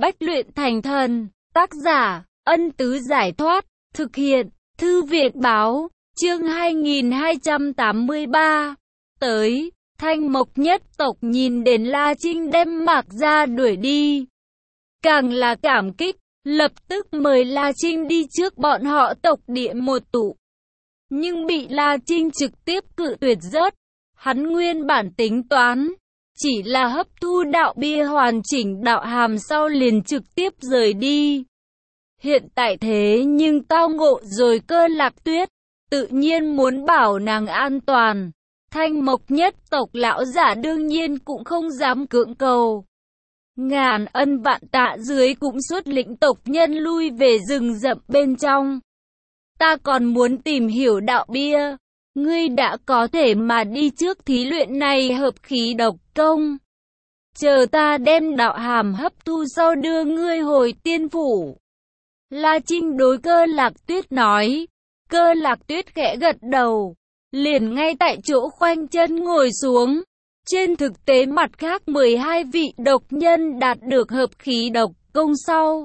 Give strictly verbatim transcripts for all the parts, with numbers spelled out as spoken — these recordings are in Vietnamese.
Bách luyện thành thần. Tác giả, Ân Tứ Giải Thoát. Thực hiện, Thư viện Báo. Chương hai nghìn hai trăm tám mươi ba. Tới, Thanh Mộc nhất tộc nhìn đến La Trinh đem Mạc Gia đuổi đi, càng là cảm kích, lập tức mời La Trinh đi trước bọn họ tộc địa một tụ. Nhưng bị La Trinh trực tiếp cự tuyệt rớt. Hắn nguyên bản tính toán chỉ là hấp thu đạo bia hoàn chỉnh đạo hàm sau liền trực tiếp rời đi. Hiện tại thế nhưng tao ngộ rồi Cơ Lạc Tuyết, tự nhiên muốn bảo nàng an toàn. Thanh Mộc nhất tộc lão giả đương nhiên cũng không dám cưỡng cầu. Ngàn ân vạn tạ dưới cũng xuất lĩnh tộc nhân lui về rừng rậm bên trong. Ta còn muốn tìm hiểu đạo bia. Ngươi đã có thể mà đi trước thí luyện này hợp khí độc công. Chờ ta đem đạo hàm hấp thu sau đưa ngươi hồi tiên phủ. La Trinh đối Cơ Lạc Tuyết nói. Cơ Lạc Tuyết khẽ gật đầu, liền ngay tại chỗ khoanh chân ngồi xuống. Trên thực tế mặt khác mười hai vị độc nhân đạt được hợp khí độc công sau,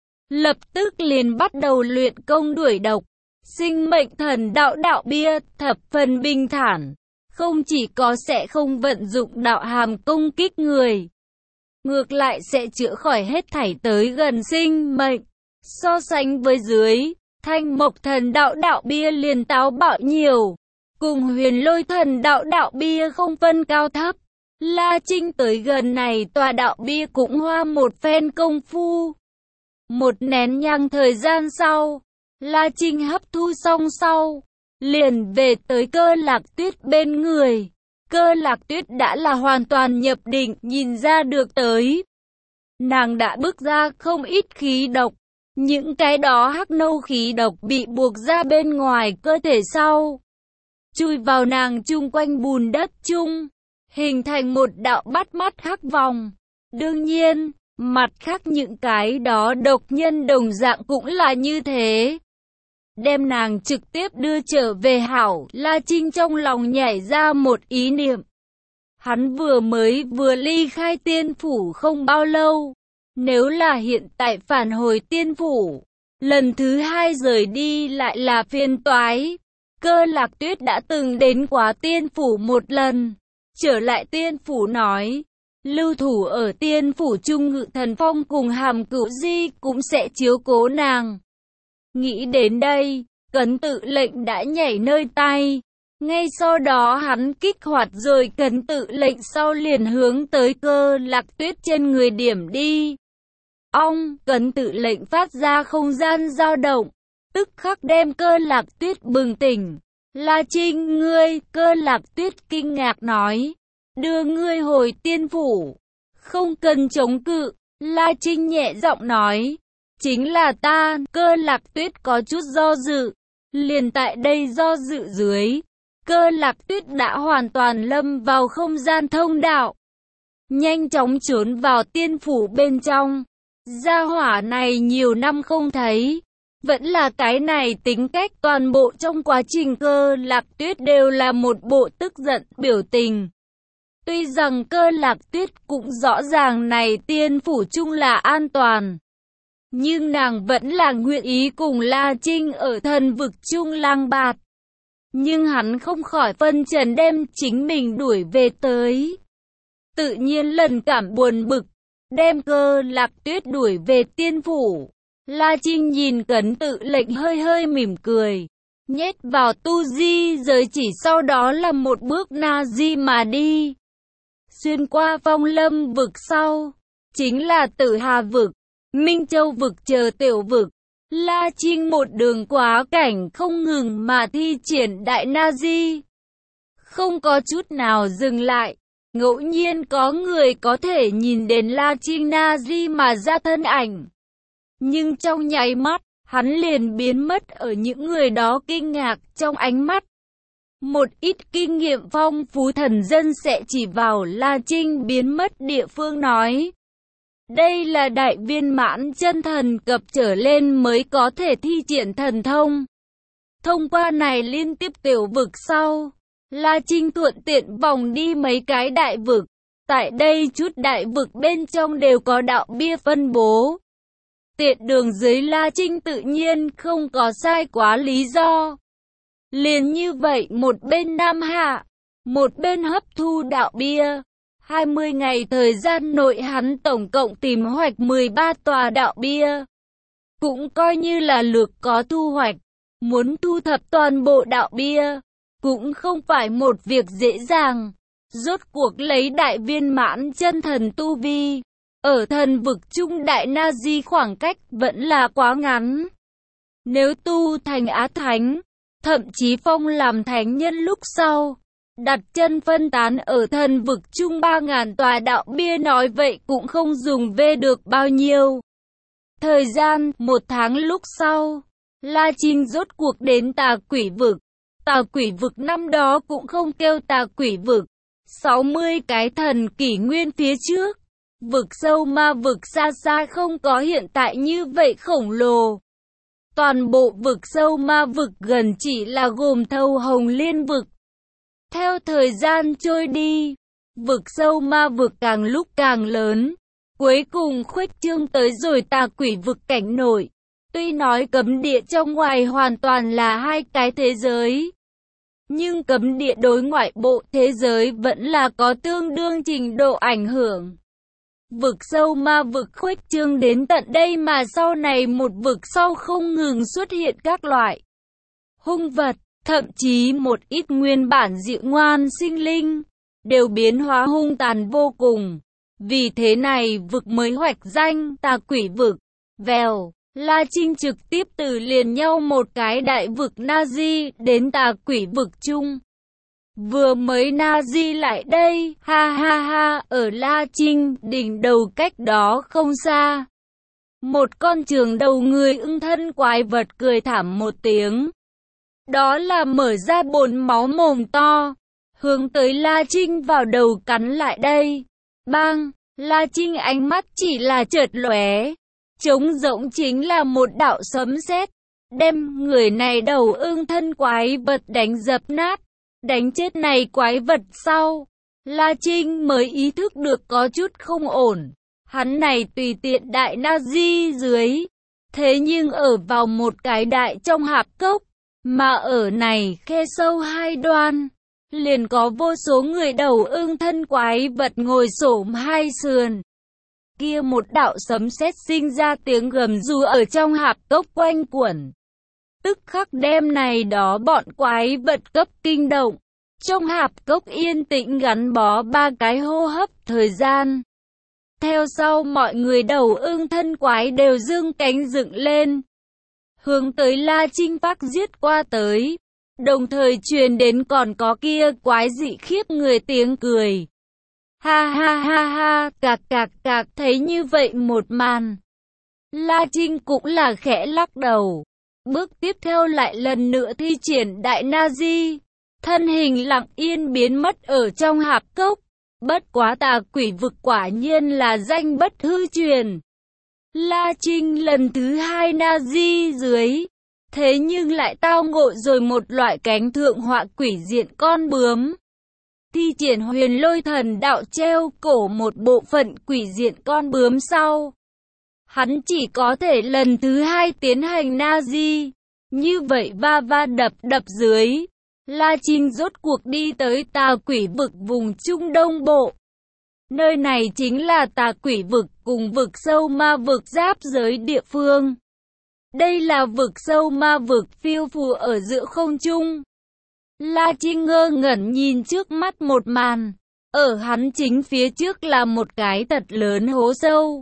lập tức liền bắt đầu luyện công đuổi độc. Sinh mệnh thần đạo đạo bia thập phần bình thản, không chỉ có sẽ không vận dụng đạo hàm công kích người, ngược lại sẽ chữa khỏi hết thảy tới gần sinh mệnh. So sánh với dưới, Thanh Mộc thần đạo đạo bia liền táo bạo nhiều, cùng Huyền Lôi thần đạo đạo bia không phân cao thấp. La Trinh tới gần này tòa đạo bia cũng hoa một phen công phu. Một nén nhang thời gian sau, La Trinh hấp thu xong sau, liền về tới Cơ Lạc Tuyết bên người. Cơ Lạc Tuyết đã là hoàn toàn nhập định, nhìn ra được tới. Nàng đã bước ra không ít khí độc. Những cái đó hắc nâu khí độc bị buộc ra bên ngoài cơ thể sau, chui vào nàng chung quanh bùn đất chung, hình thành một đạo bắt mắt hắc vòng. Đương nhiên, mặt khác những cái đó độc nhân đồng dạng cũng là như thế. Đem nàng trực tiếp đưa trở về hảo. La Trinh trong lòng nhảy ra một ý niệm. Hắn vừa mới vừa ly khai tiên phủ không bao lâu. Nếu là hiện tại phản hồi tiên phủ, lần thứ hai rời đi lại là phiền toái. Cơ Lạc Tuyết đã từng đến quá tiên phủ một lần. Trở lại tiên phủ nói, lưu thủ ở tiên phủ Trung Ngự Thần Phong cùng Hàm Cửu Di cũng sẽ chiếu cố nàng. Nghĩ đến đây, Cấn Tự Lệnh đã nhảy nơi tay. Ngay sau đó hắn kích hoạt rồi Cấn Tự Lệnh sau liền hướng tới Cơ Lạc Tuyết trên người điểm đi. Ong, Cấn Tự Lệnh phát ra không gian dao động, tức khắc đem Cơ Lạc Tuyết bừng tỉnh. La Trinh ngươi, Cơ Lạc Tuyết kinh ngạc nói, đưa ngươi hồi tiên phủ, không cần chống cự. La Trinh nhẹ giọng nói, chính là ta. Cơ Lạc Tuyết có chút do dự, liền tại đây do dự dưới, Cơ Lạc Tuyết đã hoàn toàn lâm vào không gian thông đạo, nhanh chóng trốn vào tiên phủ bên trong. Gia hỏa này nhiều năm không thấy, vẫn là cái này tính cách, toàn bộ trong quá trình Cơ Lạc Tuyết đều là một bộ tức giận biểu tình. Tuy rằng Cơ Lạc Tuyết cũng rõ ràng này tiên phủ chung là an toàn, nhưng nàng vẫn là nguyện ý cùng La Trinh ở thần vực chung lang bạt. Nhưng hắn không khỏi phân trần đem chính mình đuổi về tới. Tự nhiên lần cảm buồn bực, đem Cơ Lạc Tuyết đuổi về tiên phủ. La Trinh nhìn Cấn Tự Lệnh hơi hơi mỉm cười, nhét vào tu di giới chỉ, sau đó là một bước na di mà đi. Xuyên qua Phong Lâm vực sau, chính là Tử Hà vực, Minh Châu vực chờ tiểu vực. La Trinh một đường quá cảnh không ngừng mà thi triển đại na di, không có chút nào dừng lại. Ngẫu nhiên có người có thể nhìn đến La Trinh na di mà ra thân ảnh, nhưng trong nháy mắt, hắn liền biến mất ở những người đó kinh ngạc trong ánh mắt. Một ít kinh nghiệm phong phú thần dân sẽ chỉ vào La Trinh biến mất địa phương nói, đây là đại viên mãn chân thần cấp trở lên mới có thể thi triển thần thông. Thông qua này liên tiếp tiểu vực sau, La Trinh thuận tiện vòng đi mấy cái đại vực, Tại đây chút đại vực bên trong đều có đạo bia phân bố. Tiện đường dưới La Trinh tự nhiên không có sai quá lý do. Liền như vậy một bên Nam Hạ, một bên hấp thu đạo bia. hai mươi ngày thời gian nội hắn tổng cộng tìm hoạch mười ba tòa đạo bia. Cũng coi như là lược có thu hoạch. Muốn thu thập toàn bộ đạo bia, cũng không phải một việc dễ dàng. Rốt cuộc lấy đại viên mãn chân thần tu vi. Ở thần vực trung đại na di khoảng cách vẫn là quá ngắn. Nếu tu thành á thánh, thậm chí phong làm thánh nhân lúc sau, đặt chân phân tán ở thần vực trung ba ngàn tòa đạo bia nói vậy cũng không dùng về được bao nhiêu. Thời gian, một tháng lúc sau, La Trinh rốt cuộc đến tà quỷ vực. Tà quỷ vực năm đó cũng không kêu tà quỷ vực. sáu mươi cái thần kỷ nguyên phía trước. Vực sâu ma vực xa xa không có hiện tại như vậy khổng lồ. Toàn bộ vực sâu ma vực gần chỉ là gồm thâu hồng liên vực. Theo thời gian trôi đi, vực sâu ma vực càng lúc càng lớn. Cuối cùng khuếch trương tới rồi tà quỷ vực cảnh nổi. Tuy nói cấm địa trong ngoài hoàn toàn là hai cái thế giới, nhưng cấm địa đối ngoại bộ thế giới vẫn là có tương đương trình độ ảnh hưởng. Vực sâu ma vực khuếch trương đến tận đây mà sau này một vực sau không ngừng xuất hiện các loại hung vật, thậm chí một ít nguyên bản dịu ngoan sinh linh, đều biến hóa hung tàn vô cùng. Vì thế này vực mới hoạch danh tà quỷ vực. Vèo, La Trinh trực tiếp từ liền nhau một cái đại vực Na-di đến tà quỷ vực chung. Vừa mới Na-di lại đây, ha ha ha, ở La Trinh, đỉnh đầu cách đó không xa. Một con trường đầu người ưng thân quái vật cười thảm một tiếng. Đó là mở ra bồn máu mồm to, hướng tới La Trinh vào đầu cắn lại đây. Bang, La Trinh ánh mắt chỉ là chợt lóe. Trống rỗng chính là một đạo sấm sét, đem người này đầu ưng thân quái vật đánh dập nát. Đánh chết này quái vật sau, La Trinh mới ý thức được có chút không ổn. Hắn này tùy tiện đại na di dưới, thế nhưng ở vào một cái đại trong hạp cốc, mà ở này khe sâu hai đoan, liền có vô số người đầu ưng thân quái vật ngồi xổm hai sườn. Kia một đạo sấm sét sinh ra tiếng gầm rú ở trong hạp cốc quanh quẩn. Tức khắc đêm này đó bọn quái vật cấp kinh động. Trong hạp cốc yên tĩnh gắn bó ba cái hô hấp thời gian. Theo sau mọi người đầu ưng thân quái đều dương cánh dựng lên, hướng tới La Trinh phát giết qua tới. Đồng thời truyền đến còn có kia quái dị khiếp người tiếng cười. Ha ha ha ha, cạc cạc cạc, thấy như vậy một màn. La Trinh cũng là khẽ lắc đầu. Bước tiếp theo lại lần nữa thi triển đại na di. Thân hình lặng yên biến mất ở trong hạp cốc. Bất quá tà quỷ vực quả nhiên là danh bất hư truyền. La Trinh lần thứ hai na di dưới. Thế nhưng lại tao ngộ rồi một loại cánh thượng họa quỷ diện con bướm. Thi triển huyền lôi thần đạo treo cổ một bộ phận quỷ diện con bướm sau. Hắn chỉ có thể lần thứ hai tiến hành na di. Như vậy va va đập đập dưới. La Trinh rốt cuộc đi tới tà quỷ vực vùng Trung Đông Bộ. Nơi này chính là tà quỷ vực cùng vực sâu ma vực giáp giới địa phương. Đây là vực sâu ma vực phiêu phù ở giữa không trung. La Trinh ngơ ngẩn nhìn trước mắt một màn. Ở hắn chính phía trước là một cái thật lớn hố sâu.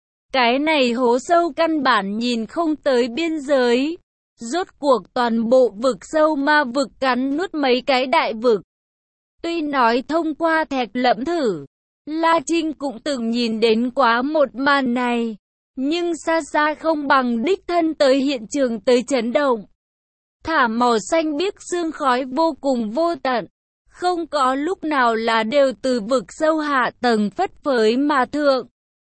Cái này hố sâu căn bản nhìn không tới biên giới. Rốt cuộc toàn bộ vực sâu ma vực cắn nuốt mấy cái đại vực. Tuy nói thông qua thạch lẫm thử, La Trinh cũng từng nhìn đến quá một màn này, nhưng xa xa không bằng đích thân tới hiện trường tới chấn động. Thả màu xanh biếc sương khói vô cùng vô tận, không có lúc nào là đều từ vực sâu hạ tầng phất phới mà thượng.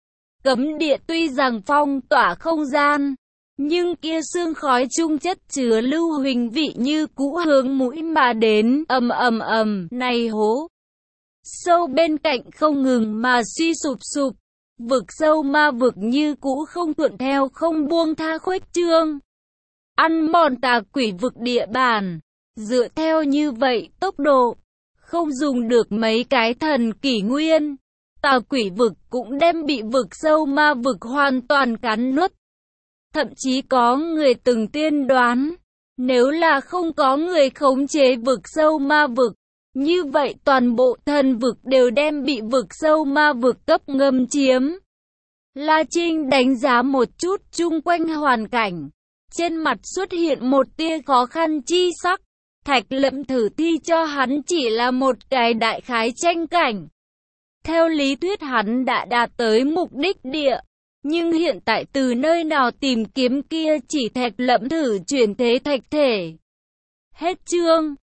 Cấm địa tuy rằng phong tỏa không gian, nhưng kia sương khói trung chất chứa lưu huỳnh vị như cũ hướng mũi mà đến, ầm ầm ầm, này hố. sâu bên cạnh không ngừng mà suy sụp sụp. Vực sâu ma vực như cũ không thuận theo không buông tha khuếch trương. Ăn mòn tà quỷ vực địa bàn. Dựa theo như vậy tốc độ, không dùng được mấy cái thần kỷ nguyên, tà quỷ vực cũng đem bị vực sâu ma vực hoàn toàn cắn nuốt. Thậm chí có người từng tiên đoán, nếu là không có người khống chế vực sâu ma vực, như vậy toàn bộ thần vực đều đem bị vực sâu ma vực cấp ngâm chiếm. La Trinh đánh giá một chút chung quanh hoàn cảnh, trên mặt xuất hiện một tia khó khăn chi sắc. Thạch Lậm thử thi cho hắn chỉ là một cái đại khái tranh cảnh. Theo lý thuyết hắn đã đạt tới mục đích địa, nhưng hiện tại từ nơi nào tìm kiếm kia chỉ Thạch Lậm thử chuyển thế thạch thể. Hết chương.